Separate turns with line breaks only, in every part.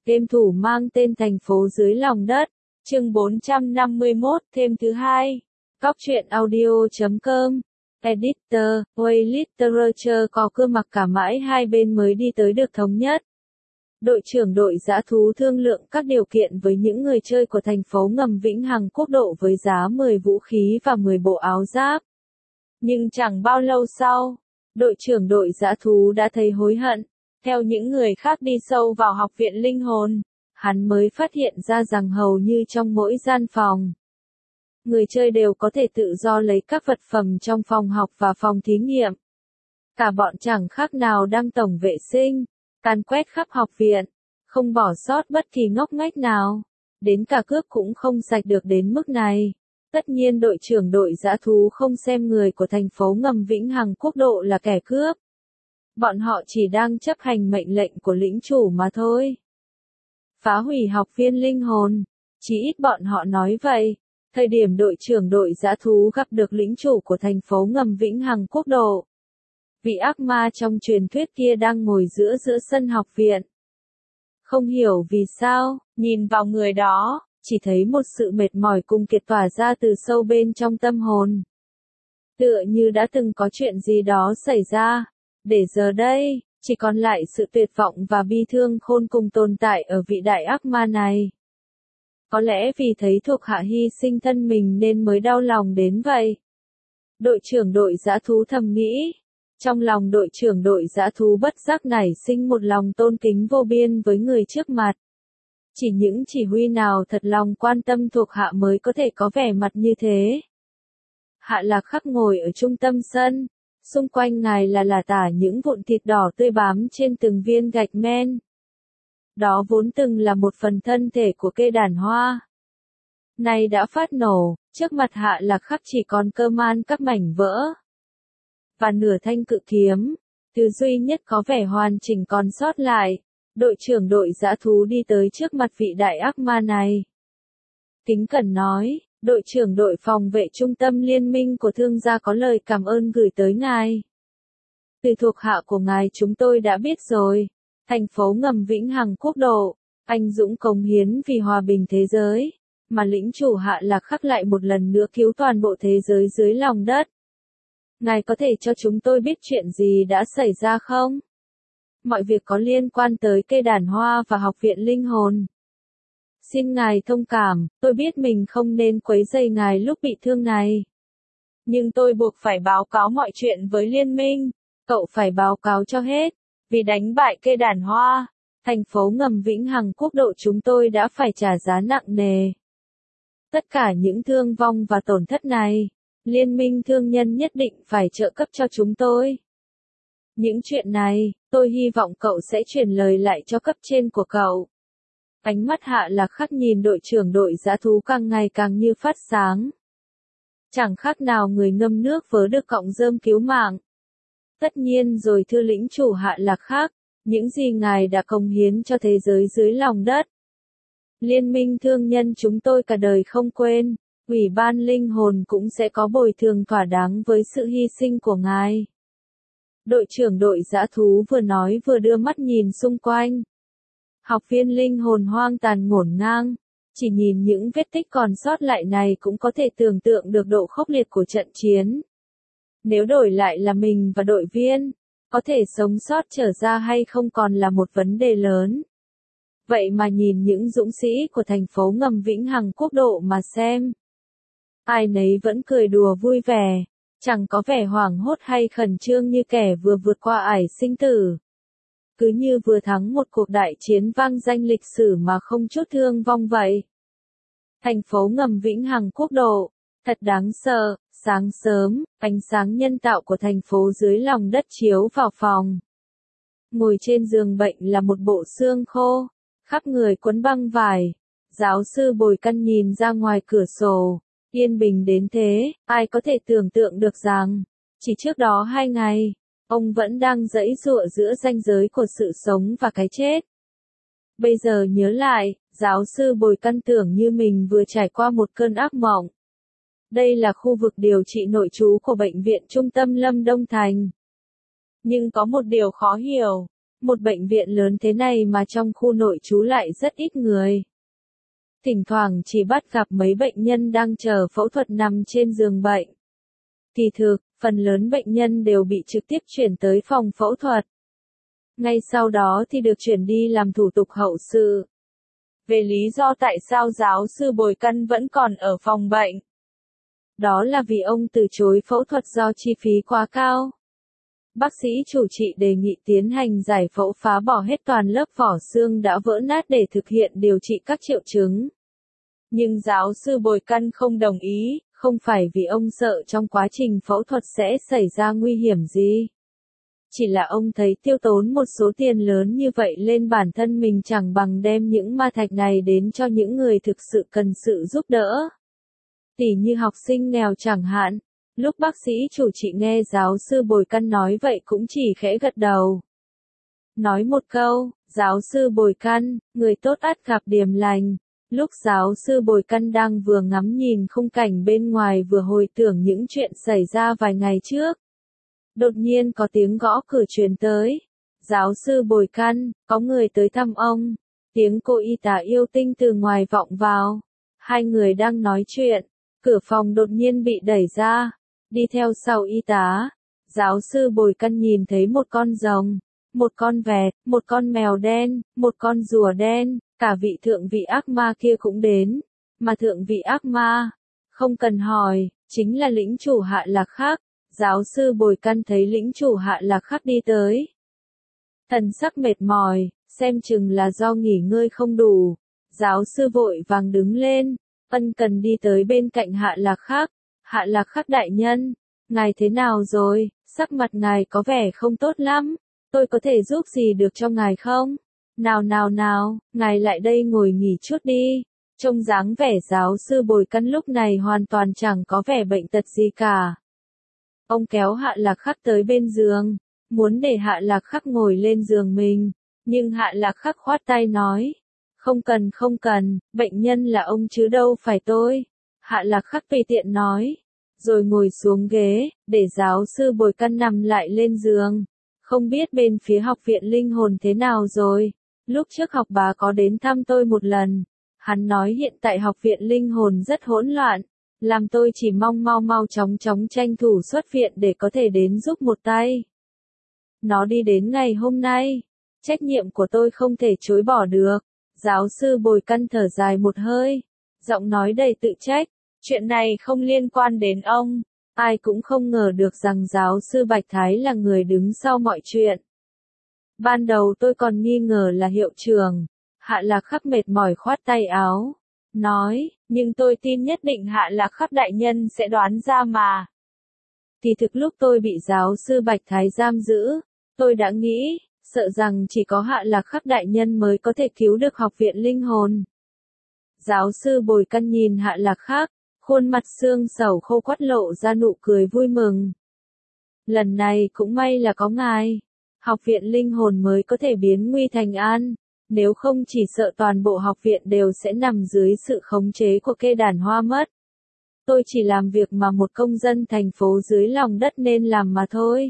Game thủ mang tên thành phố dưới lòng đất. Chương 451, thêm thứ hai. Cóc truyện audio.com. Editor, Way Literature có cơ mặc cả mãi hai bên mới đi tới được thống nhất. Đội trưởng đội dã thú thương lượng các điều kiện với những người chơi của thành phố ngầm Vĩnh Hằng Quốc độ với giá 10 vũ khí và 10 bộ áo giáp. Nhưng chẳng bao lâu sau, đội trưởng đội dã thú đã thấy hối hận. Theo những người khác đi sâu vào học viện linh hồn, hắn mới phát hiện ra rằng hầu như trong mỗi gian phòng, người chơi đều có thể tự do lấy các vật phẩm trong phòng học và phòng thí nghiệm. Cả bọn chẳng khác nào đang tổng vệ sinh, càn quét khắp học viện, không bỏ sót bất kỳ ngóc ngách nào. Đến cả cướp cũng không sạch được đến mức này. Tất nhiên đội trưởng đội dã thú không xem người của thành phố ngầm Vĩnh Hằng Quốc độ là kẻ cướp. Bọn họ chỉ đang chấp hành mệnh lệnh của lĩnh chủ mà thôi. Phá hủy học viên linh hồn, chỉ ít bọn họ nói vậy. Thời điểm đội trưởng đội dã thú gặp được lĩnh chủ của thành phố ngầm Vĩnh Hằng Quốc độ. Vị ác ma trong truyền thuyết kia đang ngồi giữa sân học viện. Không hiểu vì sao, nhìn vào người đó, chỉ thấy một sự mệt mỏi cùng kiệt tỏa ra từ sâu bên trong tâm hồn. Tựa như đã từng có chuyện gì đó xảy ra, để giờ đây, chỉ còn lại sự tuyệt vọng và bi thương khôn cùng tồn tại ở vị đại ác ma này. Có lẽ vì thấy thuộc hạ hy sinh thân mình nên mới đau lòng đến vậy. Đội trưởng đội dã thú thầm nghĩ. Trong lòng đội trưởng đội dã thú bất giác nảy sinh một lòng tôn kính vô biên với người trước mặt. Chỉ những chỉ huy nào thật lòng quan tâm thuộc hạ mới có thể có vẻ mặt như thế. Hạ Lạc Khắc ngồi ở trung tâm sân, xung quanh ngài là tả những vụn thịt đỏ tươi bám trên từng viên gạch men. Đó vốn từng là một phần thân thể của cây đàn hoa. Nay đã phát nổ, trước mặt Hạ Lạc Khắc chỉ còn cơ man các mảnh vỡ. Và nửa thanh cự kiếm, thứ duy nhất có vẻ hoàn chỉnh còn sót lại. Đội trưởng đội dã thú đi tới trước mặt vị đại ác ma này. Kính cẩn nói, đội trưởng đội phòng vệ trung tâm liên minh của thương gia có lời cảm ơn gửi tới ngài. Từ thuộc hạ của ngài chúng tôi đã biết rồi. Thành phố ngầm Vĩnh Hằng Quốc độ, anh dũng cống hiến vì hòa bình thế giới, mà lĩnh chủ Hạ Lạc Khắc lại một lần nữa cứu toàn bộ thế giới dưới lòng đất. Ngài có thể cho chúng tôi biết chuyện gì đã xảy ra không? Mọi việc có liên quan tới cây đàn hoa và học viện linh hồn. Xin ngài thông cảm, tôi biết mình không nên quấy rầy ngài lúc bị thương này. Nhưng tôi buộc phải báo cáo mọi chuyện với liên minh, cậu phải báo cáo cho hết. Vì đánh bại cây đàn hoa, thành phố ngầm Vĩnh Hằng Quốc độ chúng tôi đã phải trả giá nặng nề. Tất cả những thương vong và tổn thất này, liên minh thương nhân nhất định phải trợ cấp cho chúng tôi. Những chuyện này, tôi hy vọng cậu sẽ truyền lời lại cho cấp trên của cậu. Ánh mắt Hạ Lạc Khắc nhìn đội trưởng đội dã thú càng ngày càng như phát sáng. Chẳng khác nào người ngâm nước vớ được cọng rơm cứu mạng. Tất nhiên rồi thưa lĩnh chủ Hạ Lạc Khắc, những gì ngài đã cống hiến cho thế giới dưới lòng đất. Liên minh thương nhân chúng tôi cả đời không quên, Ủy ban linh hồn cũng sẽ có bồi thường thỏa đáng với sự hy sinh của ngài. Đội trưởng đội dã thú vừa nói vừa đưa mắt nhìn xung quanh. Học viên linh hồn hoang tàn ngổn ngang, chỉ nhìn những vết tích còn sót lại này cũng có thể tưởng tượng được độ khốc liệt của trận chiến. Nếu đổi lại là mình và đội viên, có thể sống sót trở ra hay không còn là một vấn đề lớn. Vậy mà nhìn những dũng sĩ của thành phố ngầm Vĩnh Hằng Quốc độ mà xem. Ai nấy vẫn cười đùa vui vẻ, chẳng có vẻ hoảng hốt hay khẩn trương như kẻ vừa vượt qua ải sinh tử. Cứ như vừa thắng một cuộc đại chiến vang danh lịch sử mà không chút thương vong vậy. Thành phố ngầm Vĩnh Hằng Quốc độ, thật đáng sợ. Sáng sớm, ánh sáng nhân tạo của thành phố dưới lòng đất chiếu vào phòng. Ngồi trên giường bệnh là một bộ xương khô, khắp người quấn băng vải. Giáo sư Bồi Căn nhìn ra ngoài cửa sổ, yên bình đến thế, ai có thể tưởng tượng được rằng, chỉ trước đó 2 ngày, ông vẫn đang giãy giụa giữa ranh giới của sự sống và cái chết. Bây giờ nhớ lại, giáo sư Bồi Căn tưởng như mình vừa trải qua một cơn ác mộng. Đây là khu vực điều trị nội trú của bệnh viện trung tâm Lâm Đông Thành. Nhưng có một điều khó hiểu, Một bệnh viện lớn thế này mà trong khu nội trú lại rất ít người. Thỉnh thoảng chỉ bắt gặp mấy bệnh nhân đang chờ phẫu thuật nằm trên giường bệnh. Kỳ thực, phần lớn bệnh nhân đều bị trực tiếp chuyển tới phòng phẫu thuật. Ngay sau đó thì được chuyển đi làm thủ tục hậu sự. Về lý do tại sao giáo sư Bồi Căn vẫn còn ở phòng bệnh, đó là vì ông từ chối phẫu thuật do chi phí quá cao. Bác sĩ chủ trị đề nghị tiến hành giải phẫu phá bỏ hết toàn lớp vỏ xương đã vỡ nát để thực hiện điều trị các triệu chứng. Nhưng giáo sư Bồi Căn không đồng ý, không phải vì ông sợ trong quá trình phẫu thuật sẽ xảy ra nguy hiểm gì. Chỉ là ông thấy tiêu tốn một số tiền lớn như vậy lên bản thân mình chẳng bằng đem những ma thạch này đến cho những người thực sự cần sự giúp đỡ. Tỉ như học sinh nghèo chẳng hạn. Lúc bác sĩ chủ trị nghe giáo sư Bồi Căn nói vậy cũng chỉ khẽ gật đầu. Nói một câu, giáo sư Bồi Căn, người tốt ắt gặp điềm lành. Lúc giáo sư Bồi Căn đang vừa ngắm nhìn khung cảnh bên ngoài vừa hồi tưởng những chuyện xảy ra vài ngày trước. Đột nhiên có tiếng gõ cửa truyền tới. Giáo sư Bồi Căn, có người tới thăm ông. Tiếng cô y tá yêu tinh từ ngoài vọng vào. Hai người đang nói chuyện. Cửa phòng đột nhiên bị đẩy ra. Đi theo sau y tá. Giáo sư Bồi Căn nhìn thấy một con rồng, một con vẹt, một con mèo đen, một con rùa đen. Cả vị thượng vị ác ma kia cũng đến. Mà thượng vị ác ma, không cần hỏi, chính là lĩnh chủ Hạ Lạc Khắc. Giáo sư Bồi Căn thấy lĩnh chủ Hạ Lạc Khắc đi tới. Thần sắc mệt mỏi, xem chừng là do nghỉ ngơi không đủ. Giáo sư vội vàng đứng lên, ân cần đi tới bên cạnh Hạ Lạc Khắc. Hạ Lạc Khắc đại nhân, ngài thế nào rồi, sắc mặt ngài có vẻ không tốt lắm. Tôi có thể giúp gì được cho ngài không? Nào, ngài lại đây ngồi nghỉ chút đi. Trông dáng vẻ giáo sư Bồi Căn lúc này hoàn toàn chẳng có vẻ bệnh tật gì cả. Ông kéo Hạ Lạc Khắc tới bên giường, muốn để Hạ Lạc Khắc ngồi lên giường mình, nhưng Hạ Lạc Khắc khoát tay nói, không cần, bệnh nhân là ông chứ đâu phải tôi. Hạ Lạc Khắc tùy tiện nói, rồi ngồi xuống ghế, để giáo sư Bồi Căn nằm lại lên giường. Không biết bên phía học viện linh hồn thế nào rồi, lúc trước học bá có đến thăm tôi một lần, hắn nói hiện tại học viện linh hồn rất hỗn loạn. Làm tôi chỉ mong mau chóng tranh thủ xuất viện để có thể đến giúp một tay. Nó đi đến ngày hôm nay. Trách nhiệm của tôi không thể chối bỏ được. Giáo sư Bồi Căn thở dài một hơi. Giọng nói đầy tự trách. Chuyện này không liên quan đến ông. Ai cũng không ngờ được rằng giáo sư Bạch Thái là người đứng sau mọi chuyện. Ban đầu tôi còn nghi ngờ là hiệu trưởng. Hạ Lạc Khắc mệt mỏi khoát tay áo. Nói, nhưng tôi tin nhất định Hạ Lạc Khắc đại nhân sẽ đoán ra mà. Thì thực lúc tôi bị giáo sư Bạch Thái giam giữ, tôi đã nghĩ, sợ rằng chỉ có Hạ Lạc Khắc đại nhân mới có thể cứu được học viện linh hồn. Giáo sư Bồi Căn nhìn Hạ Lạc Khắc, khuôn mặt xương sầu khô quắt lộ ra nụ cười vui mừng. Lần này cũng may là có ngài, học viện linh hồn mới có thể biến nguy thành an. Nếu không chỉ sợ toàn bộ học viện đều sẽ nằm dưới sự khống chế của Kê Đàn Hoa mất. Tôi chỉ làm việc mà một công dân thành phố dưới lòng đất nên làm mà thôi.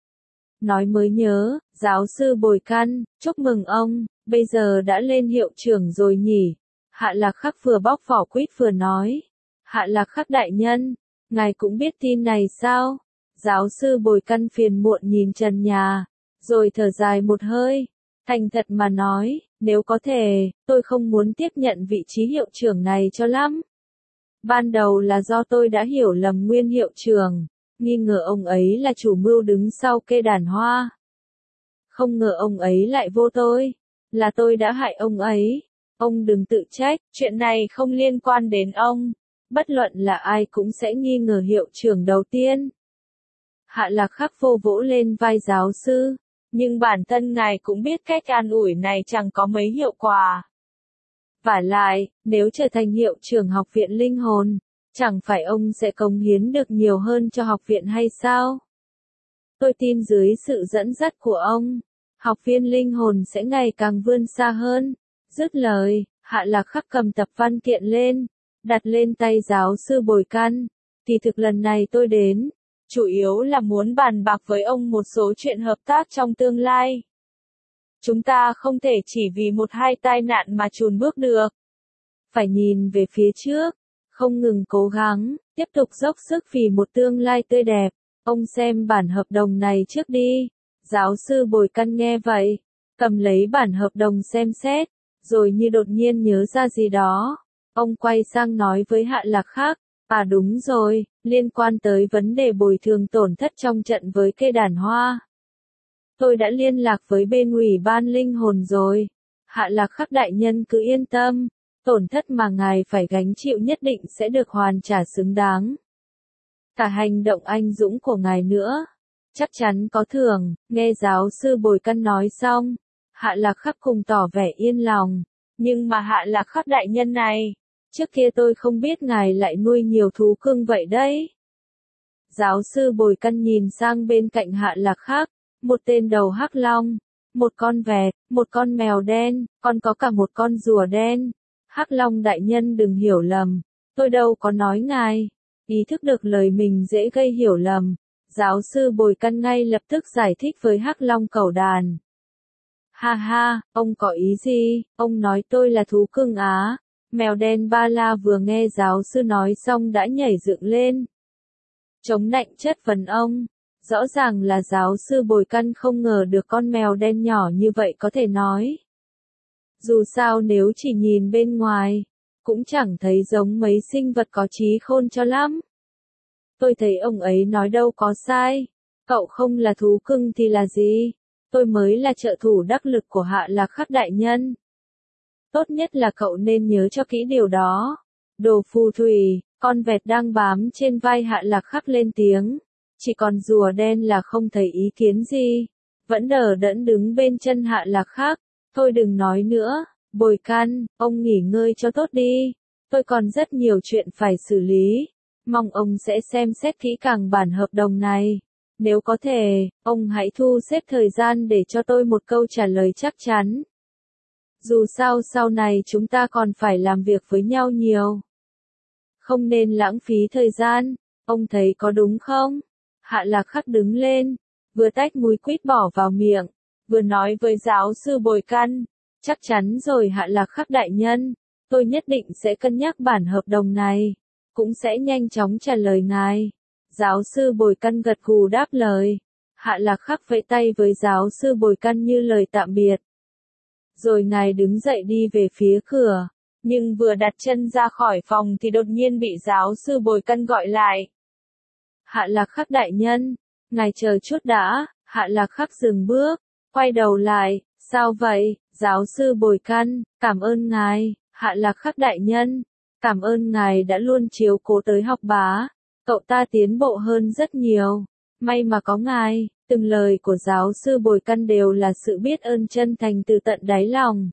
Nói mới nhớ, giáo sư Bồi Căn, chúc mừng ông, bây giờ đã lên hiệu trưởng rồi nhỉ. Hạ Lạc Khắc vừa bóc vỏ quýt vừa nói. Hạ Lạc Khắc đại nhân, ngài cũng biết tin này sao? Giáo sư Bồi Căn phiền muộn nhìn trần nhà, rồi thở dài một hơi. Thành thật mà nói, nếu có thể, tôi không muốn tiếp nhận vị trí hiệu trưởng này cho lắm. Ban đầu là do tôi đã hiểu lầm nguyên hiệu trưởng, nghi ngờ ông ấy là chủ mưu đứng sau Kê Đàn Hoa. Không ngờ ông ấy lại vô tôi, là tôi đã hại ông ấy. Ông đừng tự trách, chuyện này không liên quan đến ông. Bất luận là ai cũng sẽ nghi ngờ hiệu trưởng đầu tiên. Hạ Lạc Khắc vô vỗ lên vai giáo sư. Nhưng bản thân ngài cũng biết cách an ủi này chẳng có mấy hiệu quả. Vả lại, nếu trở thành hiệu trưởng học viện linh hồn, chẳng phải ông sẽ cống hiến được nhiều hơn cho học viện hay sao? Tôi tin dưới sự dẫn dắt của ông, học viên linh hồn sẽ ngày càng vươn xa hơn. Dứt lời, Hạ Lạc Khắc cầm tập văn kiện lên, đặt lên tay giáo sư Bồi Căn. Thì thực lần này tôi đến, chủ yếu là muốn bàn bạc với ông một số chuyện hợp tác trong tương lai. Chúng ta không thể chỉ vì một hai tai nạn mà chùn bước được. Phải nhìn về phía trước, không ngừng cố gắng, tiếp tục dốc sức vì một tương lai tươi đẹp. Ông xem bản hợp đồng này trước đi. Giáo sư Bồi Căn nghe vậy, cầm lấy bản hợp đồng xem xét, rồi như đột nhiên nhớ ra gì đó. Ông quay sang nói với Hạ Lạc Khắc, à đúng rồi, liên quan tới vấn đề bồi thường tổn thất trong trận với cây đàn hoa. Tôi đã liên lạc với bên ủy ban linh hồn rồi. Hạ Lạc Khắc đại nhân cứ yên tâm, tổn thất mà ngài phải gánh chịu nhất định sẽ được hoàn trả xứng đáng. Cả hành động anh dũng của ngài nữa, chắc chắn có thưởng. Nghe giáo sư Bồi Căn nói xong, Hạ Lạc Khắc cùng tỏ vẻ yên lòng. Nhưng mà Hạ Lạc Khắc đại nhân này, trước kia tôi không biết ngài lại nuôi nhiều thú cưng vậy đấy. Giáo sư Bồi Căn nhìn sang bên cạnh Hạ Lạc Khắc, một tên đầu hắc long, một con vẹt, một con mèo đen, còn có cả một con rùa đen. Hắc Long đại nhân đừng hiểu lầm, tôi đâu có nói ngài. Ý thức được lời mình dễ gây hiểu lầm, giáo sư Bồi Căn ngay lập tức giải thích với Hắc Long cẩu đàn. Ha ha, ông có ý gì? Ông nói tôi là thú cưng á? Mèo đen Ba La vừa nghe giáo sư nói xong đã nhảy dựng lên, chống nạnh chất vấn ông. Rõ ràng là giáo sư Bồi Căn không ngờ được con mèo đen nhỏ như vậy có thể nói. Dù sao nếu chỉ nhìn bên ngoài, cũng chẳng thấy giống mấy sinh vật có trí khôn cho lắm. Tôi thấy ông ấy nói đâu có sai. Cậu không là thú cưng thì là gì? Tôi mới là trợ thủ đắc lực của Hạ Lạc Khắc đại nhân. Tốt nhất là cậu nên nhớ cho kỹ điều đó. Đồ phù thủy, con vẹt đang bám trên vai Hạ Lạc Khắc lên tiếng. Chỉ còn rùa đen là không thấy ý kiến gì, vẫn đờ đẫn đứng bên chân Hạ Lạc Khắc. Thôi đừng nói nữa, Bồi Căn, ông nghỉ ngơi cho tốt đi. Tôi còn rất nhiều chuyện phải xử lý. Mong ông sẽ xem xét kỹ càng bản hợp đồng này. Nếu có thể, ông hãy thu xếp thời gian để cho tôi một câu trả lời chắc chắn. Dù sao sau này chúng ta còn phải làm việc với nhau nhiều. Không nên lãng phí thời gian, ông thấy có đúng không? Hạ Lạc Khắc đứng lên, vừa tách múi quýt bỏ vào miệng, vừa nói với giáo sư Bồi Căn, chắc chắn rồi Hạ Lạc Khắc đại nhân, tôi nhất định sẽ cân nhắc bản hợp đồng này, cũng sẽ nhanh chóng trả lời ngài. Giáo sư Bồi Căn gật gù đáp lời, Hạ Lạc Khắc vẫy tay với giáo sư Bồi Căn như lời tạm biệt. Rồi ngài đứng dậy đi về phía cửa, nhưng vừa đặt chân ra khỏi phòng thì đột nhiên bị giáo sư Bồi Căn gọi lại. Hạ Lạc Khắc đại nhân, ngài chờ chút đã. Hạ Lạc Khắc dừng bước, quay đầu lại, sao vậy? Giáo sư Bồi Căn, cảm ơn ngài. Hạ Lạc Khắc đại nhân, cảm ơn ngài đã luôn chiếu cố tới học bá, cậu ta tiến bộ hơn rất nhiều, may mà có ngài. Từng lời của giáo sư Bồi Căn đều là sự biết ơn chân thành từ tận đáy lòng.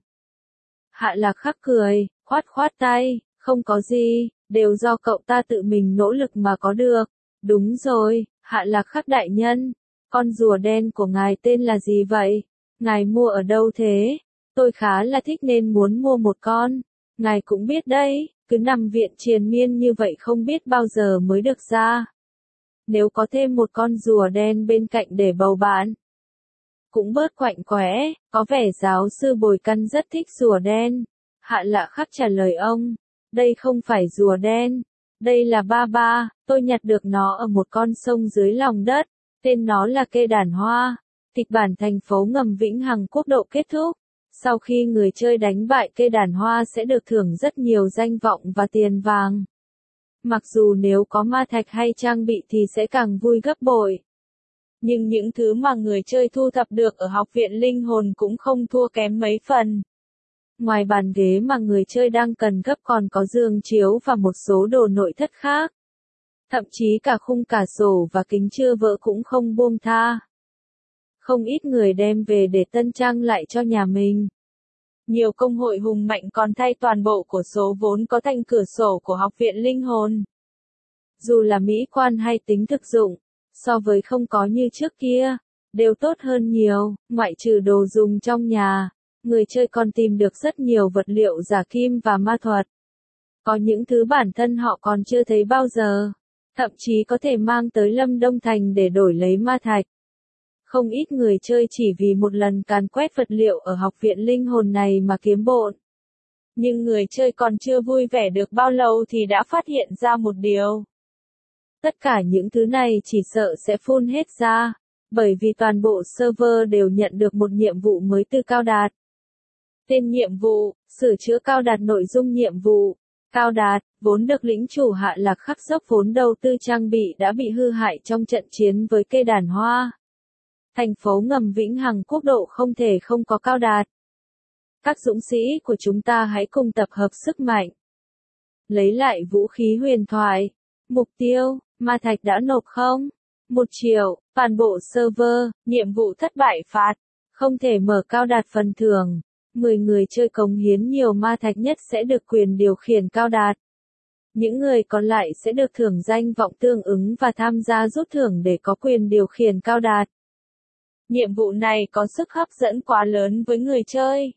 Hạ Lạc Khắc cười, khoát khoát tay, không có gì, đều do cậu ta tự mình nỗ lực mà có được. Đúng rồi, Hạ Lạc Khắc đại nhân, con rùa đen của ngài tên là gì vậy? Ngài mua ở đâu thế? Tôi khá là thích nên muốn mua một con. Ngài cũng biết đấy, cứ nằm viện triền miên như vậy không biết bao giờ mới được ra. Nếu có thêm một con rùa đen bên cạnh để bầu bạn, cũng bớt quạnh quẽ. Có vẻ giáo sư Bồi Căn rất thích rùa đen. Hạ Lạc Khắc trả lời ông, đây không phải rùa đen, đây là ba ba, tôi nhặt được nó ở một con sông dưới lòng đất, tên nó là cây đàn hoa. Kịch bản thành phố ngầm Vĩnh Hằng Quốc độ kết thúc. Sau khi người chơi đánh bại cây đàn hoa sẽ được thưởng rất nhiều danh vọng và tiền vàng. Mặc dù nếu có ma thạch hay trang bị thì sẽ càng vui gấp bội. Nhưng những thứ mà người chơi thu thập được ở học viện linh hồn cũng không thua kém mấy phần. Ngoài bàn ghế mà người chơi đang cần gấp còn có giường chiếu và một số đồ nội thất khác. Thậm chí cả khung cửa sổ và kính chưa vỡ cũng không buông tha. Không ít người đem về để tân trang lại cho nhà mình. Nhiều công hội hùng mạnh còn thay toàn bộ của số vốn có thành cửa sổ của học viện linh hồn. Dù là mỹ quan hay tính thực dụng, so với không có như trước kia, đều tốt hơn nhiều. Ngoại trừ đồ dùng trong nhà, người chơi còn tìm được rất nhiều vật liệu giả kim và ma thuật. Có những thứ bản thân họ còn chưa thấy bao giờ, thậm chí có thể mang tới Lâm Đông Thành để đổi lấy ma thạch. Không ít người chơi chỉ vì một lần càn quét vật liệu ở học viện linh hồn này mà kiếm bộn. Nhưng người chơi còn chưa vui vẻ được bao lâu thì đã phát hiện ra một điều. Tất cả những thứ này chỉ sợ sẽ phun hết ra, bởi vì toàn bộ server đều nhận được một nhiệm vụ mới từ Cao Đạt. Tên nhiệm vụ, sửa chữa Cao Đạt. Nội dung nhiệm vụ, Cao Đạt, vốn được lĩnh chủ Hạ Lạc khắc dốc vốn đầu tư trang bị đã bị hư hại trong trận chiến với cây đàn hoa. Thành phố ngầm Vĩnh Hằng Quốc độ không thể không có Cao Đạt. Các dũng sĩ của chúng ta hãy cùng tập hợp sức mạnh. Lấy lại vũ khí huyền thoại. Mục tiêu, ma thạch đã nộp không? 1 triệu, toàn bộ server, nhiệm vụ thất bại phạt. Không thể mở Cao Đạt phần thưởng. 10 người chơi cống hiến nhiều ma thạch nhất sẽ được quyền điều khiển Cao Đạt. Những người còn lại sẽ được thưởng danh vọng tương ứng và tham gia rút thưởng để có quyền điều khiển Cao Đạt. Nhiệm vụ này có sức hấp dẫn quá lớn với người chơi.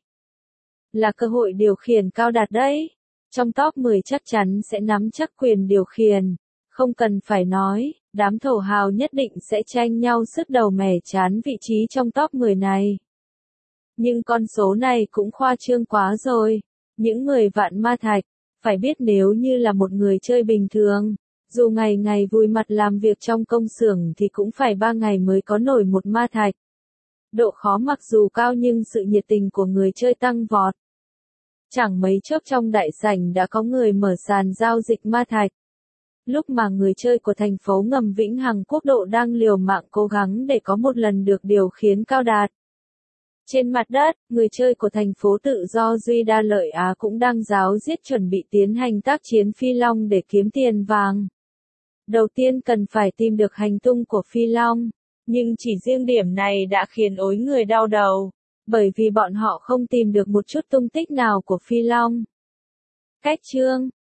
Là cơ hội điều khiển Cao Đạt đấy. Trong top 10 chắc chắn sẽ nắm chắc quyền điều khiển. Không cần phải nói, đám thổ hào nhất định sẽ tranh nhau sứt đầu mẻ chán vị trí trong top 10 này. Nhưng con số này cũng khoa trương quá rồi. Những người vạn ma thạch, phải biết nếu như là một người chơi bình thường, dù ngày ngày vùi mặt làm việc trong công xưởng thì cũng phải 3 ngày mới có nổi một ma thạch. Độ khó mặc dù cao nhưng sự nhiệt tình của người chơi tăng vọt. Chẳng mấy chốc trong đại sảnh đã có người mở sàn giao dịch ma thạch. Lúc mà người chơi của thành phố ngầm Vĩnh Hằng Quốc độ đang liều mạng cố gắng để có một lần được điều khiển Cao Đạt. Trên mặt đất, người chơi của thành phố tự do Duy Đa Lợi Á cũng đang ráo riết chuẩn bị tiến hành tác chiến Phi Long để kiếm tiền vàng. Đầu tiên cần phải tìm được hành tung của Phi Long, nhưng chỉ riêng điểm này đã khiến ối người đau đầu, bởi vì bọn họ không tìm được một chút tung tích nào của Phi Long. Cách chương